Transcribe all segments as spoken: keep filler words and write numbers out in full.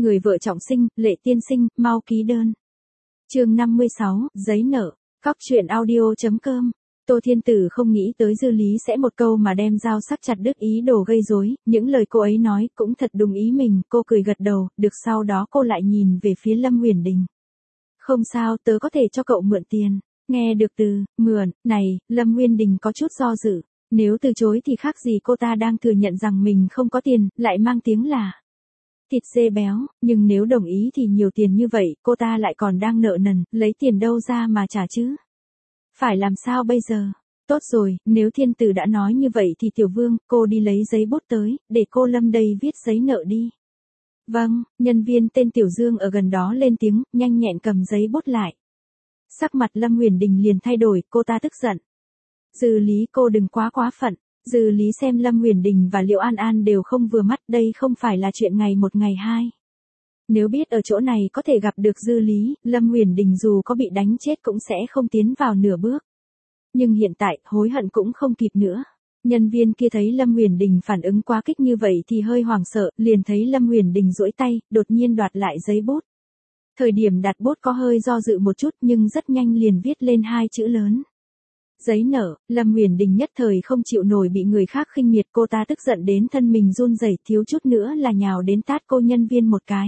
Người vợ trọng sinh, Lệ tiên sinh, mau ký đơn. Chương năm mươi sáu, giấy nợ. Cóc truyện audio chấm com. Tô Thiên Tử không nghĩ tới Dư Lý sẽ một câu mà đem dao sắc chặt đứt ý đồ gây rối, những lời cô ấy nói cũng thật đúng ý mình, cô cười gật đầu, được sau đó cô lại nhìn về phía Lâm Huyền Đình. Không sao, tớ có thể cho cậu mượn tiền. Nghe được từ, mượn, này, Lâm Huyền Đình có chút do dự. Nếu từ chối thì khác gì cô ta đang thừa nhận rằng mình không có tiền, lại mang tiếng là thịt dê béo, nhưng nếu đồng ý thì nhiều tiền như vậy, cô ta lại còn đang nợ nần, lấy tiền đâu ra mà trả chứ? Phải làm sao bây giờ? Tốt rồi, nếu Thiên Tử đã nói như vậy thì Tiểu Vương, cô đi lấy giấy bút tới, để cô Lâm đây viết giấy nợ đi. Vâng, nhân viên tên Tiểu Dương ở gần đó lên tiếng, nhanh nhẹn cầm giấy bút lại. Sắc mặt Lâm Huyền Đình liền thay đổi, cô ta tức giận. Dư Lý, cô đừng quá quá phận. Dư Lý xem Lâm Huyền Đình và Liễu An An đều không vừa mắt, đây không phải là chuyện ngày một ngày hai. Nếu biết ở chỗ này có thể gặp được Dư Lý, Lâm Huyền Đình dù có bị đánh chết cũng sẽ không tiến vào nửa bước. Nhưng hiện tại, hối hận cũng không kịp nữa. Nhân viên kia thấy Lâm Huyền Đình phản ứng quá kích như vậy thì hơi hoảng sợ, liền thấy Lâm Huyền Đình duỗi tay, đột nhiên đoạt lại giấy bút. Thời điểm đặt bút có hơi do dự một chút nhưng rất nhanh liền viết lên hai chữ lớn. Giấy nợ. Lâm Huyền Đình nhất thời không chịu nổi bị người khác khinh miệt, cô ta tức giận đến thân mình run rẩy, thiếu chút nữa là nhào đến tát cô nhân viên một cái.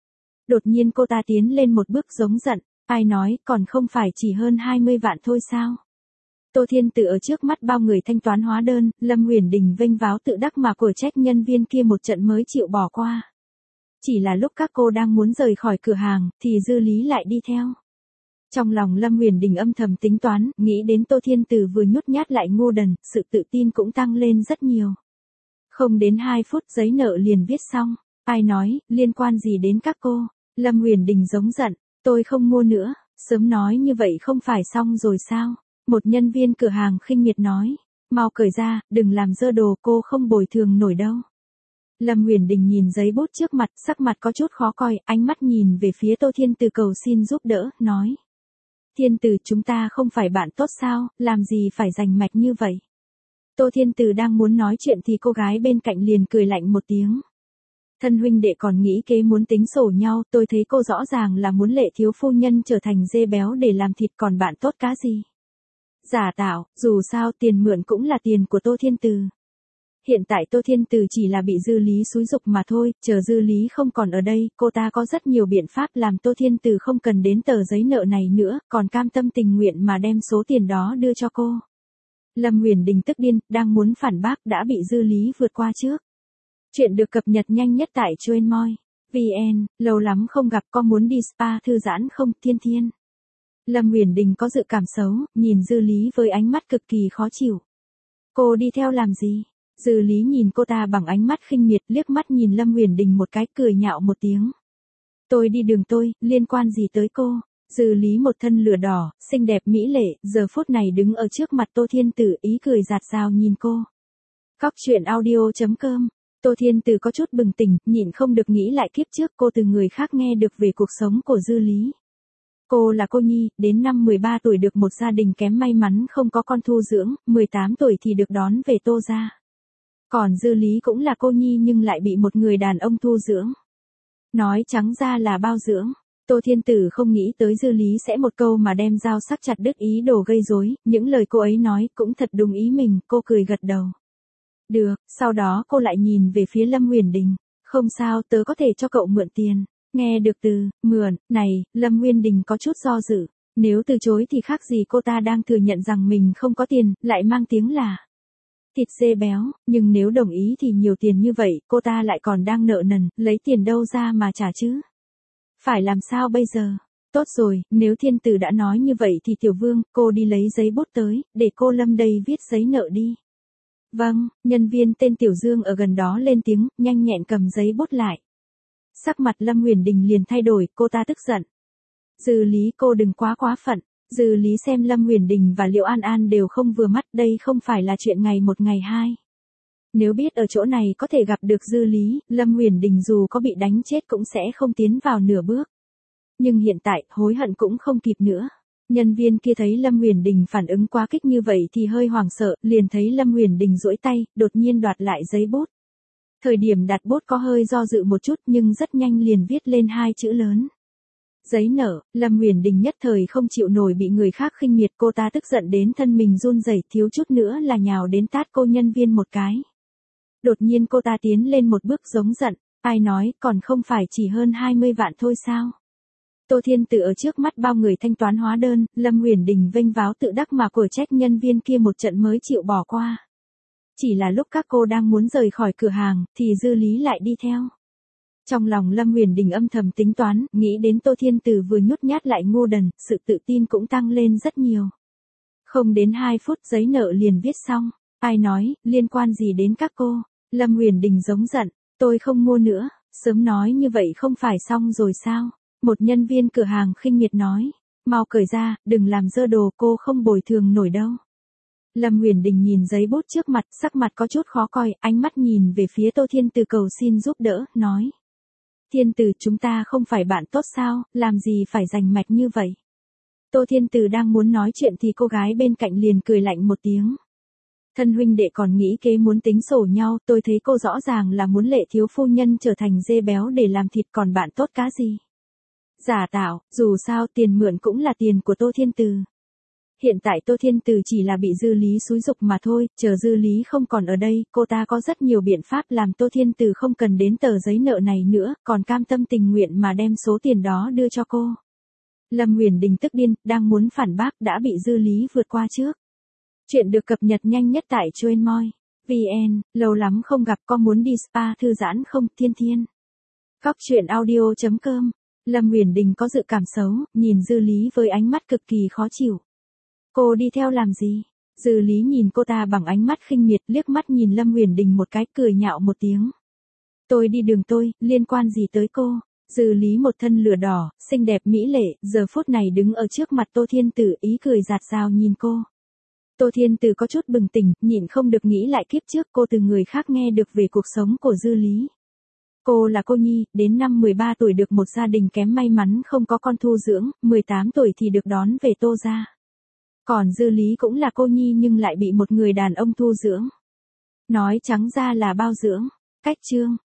Đột nhiên cô ta tiến lên một bước giống giận, ai nói, còn không phải chỉ hơn hai mươi vạn thôi sao? Tô Thiên Tử ở trước mắt bao người thanh toán hóa đơn, Lâm Huyền Đình vênh váo tự đắc mà của trách nhân viên kia một trận mới chịu bỏ qua. Chỉ là lúc các cô đang muốn rời khỏi cửa hàng, thì Dư Lý lại đi theo. Trong lòng Lâm Huyền Đình âm thầm tính toán, nghĩ đến Tô Thiên Tử vừa nhút nhát lại ngu đần, sự tự tin cũng tăng lên rất nhiều. Không đến hai phút giấy nợ liền viết xong, ai nói, liên quan gì đến các cô? Lâm Huyền Đình giống giận, tôi không mua nữa, sớm nói như vậy không phải xong rồi sao? Một nhân viên cửa hàng khinh miệt nói, mau cởi ra, đừng làm dơ đồ, cô không bồi thường nổi đâu. Lâm Huyền Đình nhìn giấy bút trước mặt, sắc mặt có chút khó coi, ánh mắt nhìn về phía Tô Thiên Tử cầu xin giúp đỡ, nói. Thiên Tử, chúng ta không phải bạn tốt sao, làm gì phải giành mạch như vậy? Tô Thiên Tử đang muốn nói chuyện thì cô gái bên cạnh liền cười lạnh một tiếng. Thân huynh đệ còn nghĩ kế muốn tính sổ nhau, tôi thấy cô rõ ràng là muốn Lệ thiếu phu nhân trở thành dê béo để làm thịt, còn bạn tốt cá gì? Giả tạo, dù sao tiền mượn cũng là tiền của Tô Thiên Tử. Hiện tại Tô Thiên Tử chỉ là bị Dư Lý xúi giục mà thôi, chờ Dư Lý không còn ở đây, cô ta có rất nhiều biện pháp làm Tô Thiên Tử không cần đến tờ giấy nợ này nữa, còn cam tâm tình nguyện mà đem số tiền đó đưa cho cô. Lâm Huyền Đình tức điên, đang muốn phản bác đã bị Dư Lý vượt qua trước. Chuyện được cập nhật nhanh nhất tại Truyện.moi. vê en, lâu lắm không gặp, có muốn đi spa thư giãn không, Thiên Thiên? Lâm Huyền Đình có dự cảm xấu, nhìn Dư Lý với ánh mắt cực kỳ khó chịu. Cô đi theo làm gì? Dư Lý nhìn cô ta bằng ánh mắt khinh miệt, liếc mắt nhìn Lâm Huyền Đình một cái, cười nhạo một tiếng. Tôi đi đường tôi, liên quan gì tới cô? Dư Lý một thân lửa đỏ, xinh đẹp mỹ lệ, giờ phút này đứng ở trước mặt Tô Thiên Tử, ý cười rạt rào nhìn cô. Cóc truyện audio chấm com. Tô Thiên Tử có chút bừng tỉnh, nhịn không được nghĩ lại kiếp trước cô từ người khác nghe được về cuộc sống của Dư Lý. Cô là cô nhi, đến năm mười ba tuổi được một gia đình kém may mắn không có con thu dưỡng, mười tám tuổi thì được đón về Tô gia. Còn Dư Lý cũng là cô nhi nhưng lại bị một người đàn ông thu dưỡng. Nói trắng ra là bao dưỡng. Tô Thiên Tử không nghĩ tới Dư Lý sẽ một câu mà đem dao sắc chặt đứt ý đồ gây rối, những lời cô ấy nói cũng thật đúng ý mình, cô cười gật đầu. Được, sau đó cô lại nhìn về phía Lâm Huyền Đình. Không sao, tớ có thể cho cậu mượn tiền. Nghe được từ, mượn, này, Lâm Huyền Đình có chút do dự. Nếu từ chối thì khác gì cô ta đang thừa nhận rằng mình không có tiền, lại mang tiếng là thịt dê béo, nhưng nếu đồng ý thì nhiều tiền như vậy, cô ta lại còn đang nợ nần, lấy tiền đâu ra mà trả chứ? Phải làm sao bây giờ? Tốt rồi, nếu Thiên Tử đã nói như vậy thì Tiểu Vương, cô đi lấy giấy bút tới, để cô Lâm đây viết giấy nợ đi. Vâng, nhân viên tên Tiểu Dương ở gần đó lên tiếng, nhanh nhẹn cầm giấy bút lại. Sắc mặt Lâm Huyền Đình liền thay đổi, cô ta tức giận. Dư Lý, cô đừng quá quá phận. Dư Lý xem Lâm Huyền Đình và Liễu An An đều không vừa mắt, đây không phải là chuyện ngày một ngày hai. Nếu biết ở chỗ này có thể gặp được Dư Lý, Lâm Huyền Đình dù có bị đánh chết cũng sẽ không tiến vào nửa bước. Nhưng hiện tại, hối hận cũng không kịp nữa. Nhân viên kia thấy Lâm Huyền Đình phản ứng quá kích như vậy thì hơi hoảng sợ, liền thấy Lâm Huyền Đình duỗi tay, đột nhiên đoạt lại giấy bút. Thời điểm đặt bút có hơi do dự một chút nhưng rất nhanh liền viết lên hai chữ lớn. Giấy nợ. Lâm Uyển Đình nhất thời không chịu nổi bị người khác khinh miệt, cô ta tức giận đến thân mình run rẩy, thiếu chút nữa là nhào đến tát cô nhân viên một cái. Đột nhiên cô ta tiến lên một bước giống giận, ai nói, còn không phải chỉ hơn hai mươi vạn thôi sao? Tô Thiên Tử ở trước mắt bao người thanh toán hóa đơn, Lâm Uyển Đình vênh váo tự đắc mà của trách nhân viên kia một trận mới chịu bỏ qua. Chỉ là lúc các cô đang muốn rời khỏi cửa hàng, thì Dư Lý lại đi theo. Trong lòng Lâm Uyển Đình âm thầm tính toán, nghĩ đến Tô Thiên Tử vừa nhút nhát lại ngu đần, sự tự tin cũng tăng lên rất nhiều. Không đến hai phút giấy nợ liền viết xong, ai nói, liên quan gì đến các cô? Lâm Uyển Đình giống giận, tôi không mua nữa, sớm nói như vậy không phải xong rồi sao? Một nhân viên cửa hàng khinh miệt nói, mau cởi ra, đừng làm dơ đồ, cô không bồi thường nổi đâu. Lâm Uyển Đình nhìn giấy bút trước mặt, sắc mặt có chút khó coi, ánh mắt nhìn về phía Tô Thiên Tử cầu xin giúp đỡ, nói. Thiên Tử, chúng ta không phải bạn tốt sao, làm gì phải giành mạch như vậy? Tô Thiên Tử đang muốn nói chuyện thì cô gái bên cạnh liền cười lạnh một tiếng. Thân huynh đệ còn nghĩ kế muốn tính sổ nhau, tôi thấy cô rõ ràng là muốn Lệ thiếu phu nhân trở thành dê béo để làm thịt, còn bạn tốt cá gì? Giả tạo, dù sao tiền mượn cũng là tiền của Tô Thiên Tử. Hiện tại Tô Thiên Tử chỉ là bị Dư Lý xúi giục mà thôi, chờ Dư Lý không còn ở đây, cô ta có rất nhiều biện pháp làm Tô Thiên Tử không cần đến tờ giấy nợ này nữa, còn cam tâm tình nguyện mà đem số tiền đó đưa cho cô. Lâm Uyển Đình tức điên, đang muốn phản bác đã bị Dư Lý vượt qua trước. Chuyện được cập nhật nhanh nhất tại Truyện.moi chấm vn, lâu lắm không gặp, có muốn đi spa thư giãn không? Thiên Thiên. Góc truyện audio chấm com. Lâm Uyển Đình có dự cảm xấu, nhìn Dư Lý với ánh mắt cực kỳ khó chịu. Cô đi theo làm gì? Dư Lý nhìn cô ta bằng ánh mắt khinh miệt, liếc mắt nhìn Lâm Uyển Đình một cái, cười nhạo một tiếng. Tôi đi đường tôi, liên quan gì tới cô? Dư Lý một thân lửa đỏ, xinh đẹp mỹ lệ, giờ phút này đứng ở trước mặt Tô Thiên Tử, ý cười giạt rào nhìn cô. Tô Thiên Tử có chút bừng tỉnh, nhịn không được nghĩ lại kiếp trước cô từ người khác nghe được về cuộc sống của Dư Lý. Cô là cô nhi, đến năm mười ba tuổi được một gia đình kém may mắn không có con thu dưỡng, mười tám tuổi thì được đón về Tô gia. Còn Dư Lý cũng là cô nhi nhưng lại bị một người đàn ông thu dưỡng. Nói trắng ra là bao dưỡng. Cách chương.